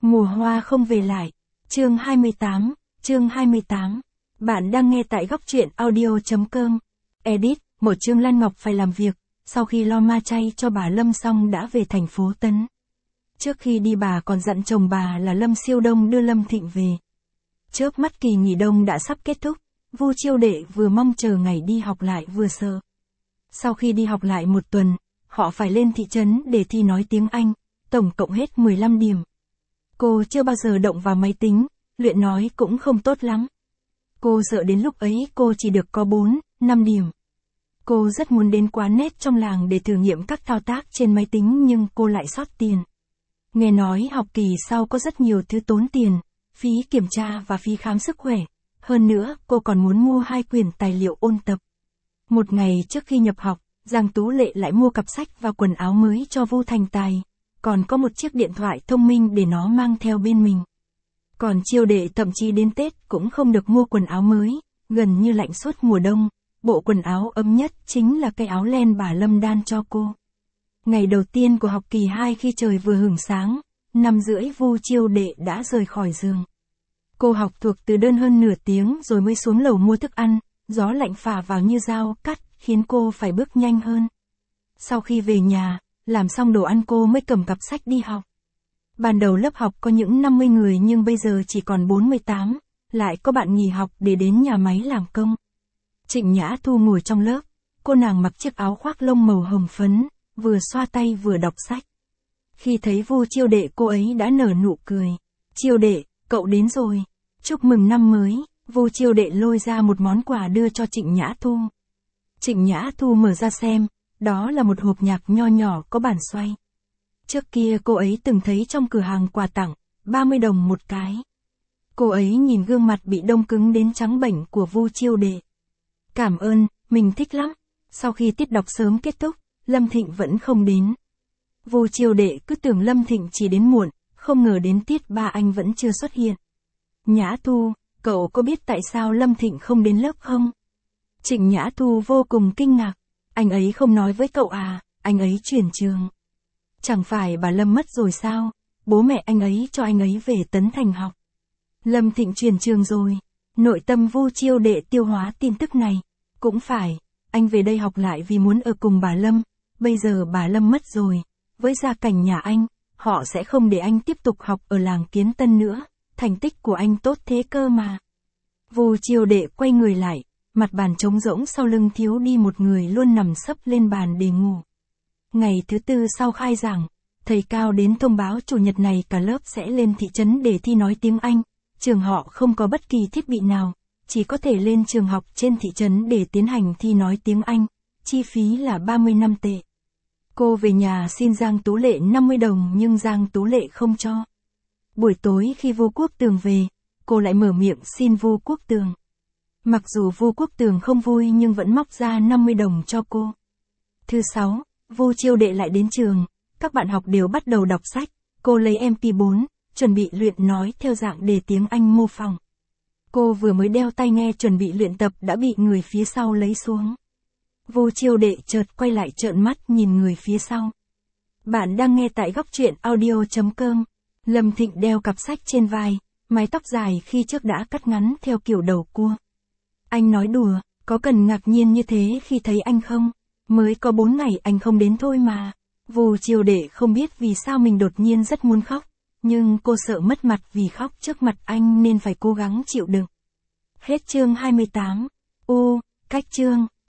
Mùa hoa không về lại. Chương 28, chương 28. Bạn đang nghe tại góc truyện audio.com. Edit, một Trương Lan Ngọc phải làm việc, sau khi lo ma chay cho bà Lâm xong đã về thành phố Tấn. Trước khi đi bà còn dặn chồng bà là Lâm Siêu Đông đưa Lâm Thịnh về. Chớp mắt kỳ nghỉ đông đã sắp kết thúc, Vu Chiêu Đệ vừa mong chờ ngày đi học lại vừa sợ. Sau khi đi học lại một tuần, họ phải lên thị trấn để thi nói tiếng Anh, tổng cộng hết 15 điểm. Cô chưa bao giờ động vào máy tính, luyện nói cũng không tốt lắm. Cô sợ đến lúc ấy cô chỉ được có 4, 5 điểm. Cô rất muốn đến quán net trong làng để thử nghiệm các thao tác trên máy tính nhưng cô lại sót tiền. Nghe nói học kỳ sau có rất nhiều thứ tốn tiền, phí kiểm tra và phí khám sức khỏe. Hơn nữa, cô còn muốn mua 2 quyển tài liệu ôn tập. Một ngày trước khi nhập học, Giang Tú Lệ lại mua cặp sách và quần áo mới cho Vu Thành Tài. Còn có một chiếc điện thoại thông minh để nó mang theo bên mình. Còn Chiêu Đệ thậm chí đến Tết cũng không được mua quần áo mới, gần như lạnh suốt mùa đông. Bộ quần áo ấm nhất chính là cái áo len bà Lâm đan cho cô. Ngày đầu tiên của học kỳ 2 khi trời vừa hửng sáng, 5:30 Vu Chiêu Đệ đã rời khỏi giường. Cô học thuộc từ đơn hơn nửa tiếng rồi mới xuống lầu mua thức ăn, gió lạnh phả vào như dao cắt, khiến cô phải bước nhanh hơn. Sau khi về nhà, làm xong đồ ăn cô mới cầm cặp sách đi học. Ban đầu lớp học có những 50 người nhưng bây giờ chỉ còn 48, lại có bạn nghỉ học để đến nhà máy làm công. Trịnh Nhã Thu ngồi trong lớp, cô nàng mặc chiếc áo khoác lông màu hồng phấn, vừa xoa tay vừa đọc sách. Khi thấy Vu Chiêu Đệ cô ấy đã nở nụ cười. Chiêu Đệ, cậu đến rồi. Chúc mừng năm mới. Vu Chiêu Đệ lôi ra một món quà đưa cho Trịnh Nhã Thu. Trịnh Nhã Thu mở ra xem, đó là một hộp nhạc nho nhỏ có bàn xoay. Trước kia cô ấy từng thấy trong cửa hàng quà tặng, 30 đồng một cái. Cô ấy nhìn gương mặt bị đông cứng đến trắng bệch của Vu Chiêu Đệ. Cảm ơn, mình thích lắm. Sau khi tiết đọc sớm kết thúc, Lâm Thịnh vẫn không đến. Vu Chiêu Đệ cứ tưởng Lâm Thịnh chỉ đến muộn, không ngờ đến tiết 3 anh vẫn chưa xuất hiện. Nhã Thu, cậu có biết tại sao Lâm Thịnh không đến lớp không? Trịnh Nhã Thu vô cùng kinh ngạc. Anh ấy không nói với cậu à, anh ấy chuyển trường. Chẳng phải bà Lâm mất rồi sao? Bố mẹ anh ấy cho anh ấy về Tấn Thành học. Lâm Thịnh chuyển trường rồi. Nội tâm Vu Chiêu Đệ tiêu hóa tin tức này. Cũng phải, anh về đây học lại vì muốn ở cùng bà Lâm. Bây giờ bà Lâm mất rồi. Với gia cảnh nhà anh, họ sẽ không để anh tiếp tục học ở làng Kiến Tân nữa. Thành tích của anh tốt thế cơ mà. Vu Chiêu Đệ quay người lại, mặt bàn trống rỗng sau lưng thiếu đi một người luôn nằm sấp lên bàn để ngủ. Ngày thứ tư sau khai giảng, thầy Cao đến thông báo chủ nhật này cả lớp sẽ lên thị trấn để thi nói tiếng Anh. Trường họ không có bất kỳ thiết bị nào, chỉ có thể lên trường học trên thị trấn để tiến hành thi nói tiếng Anh. Chi phí là 35 tệ. Cô về nhà xin Giang Tú Lệ 50 đồng nhưng Giang Tú Lệ không cho. Buổi tối khi Vu Quốc Tường về, cô lại mở miệng xin Vu Quốc Tường. Mặc dù Vu Quốc Tường không vui nhưng vẫn móc ra 50 đồng cho cô. Thứ 6, Vu Chiêu Đệ lại đến trường, các bạn học đều bắt đầu đọc sách, cô lấy MP4, chuẩn bị luyện nói theo dạng đề tiếng Anh mô phỏng. Cô vừa mới đeo tai nghe chuẩn bị luyện tập đã bị người phía sau lấy xuống. Vu Chiêu Đệ chợt quay lại trợn mắt nhìn người phía sau. Bạn đang nghe tại góc truyện audio.com. Lâm Thịnh đeo cặp sách trên vai, mái tóc dài khi trước đã cắt ngắn theo kiểu đầu cua. Anh nói đùa, có cần ngạc nhiên như thế khi thấy anh không? Mới có 4 ngày anh không đến thôi mà. Vu Chiêu Đệ không biết vì sao mình đột nhiên rất muốn khóc, nhưng cô sợ mất mặt vì khóc trước mặt anh nên phải cố gắng chịu đựng. Hết chương 28. Cách chương.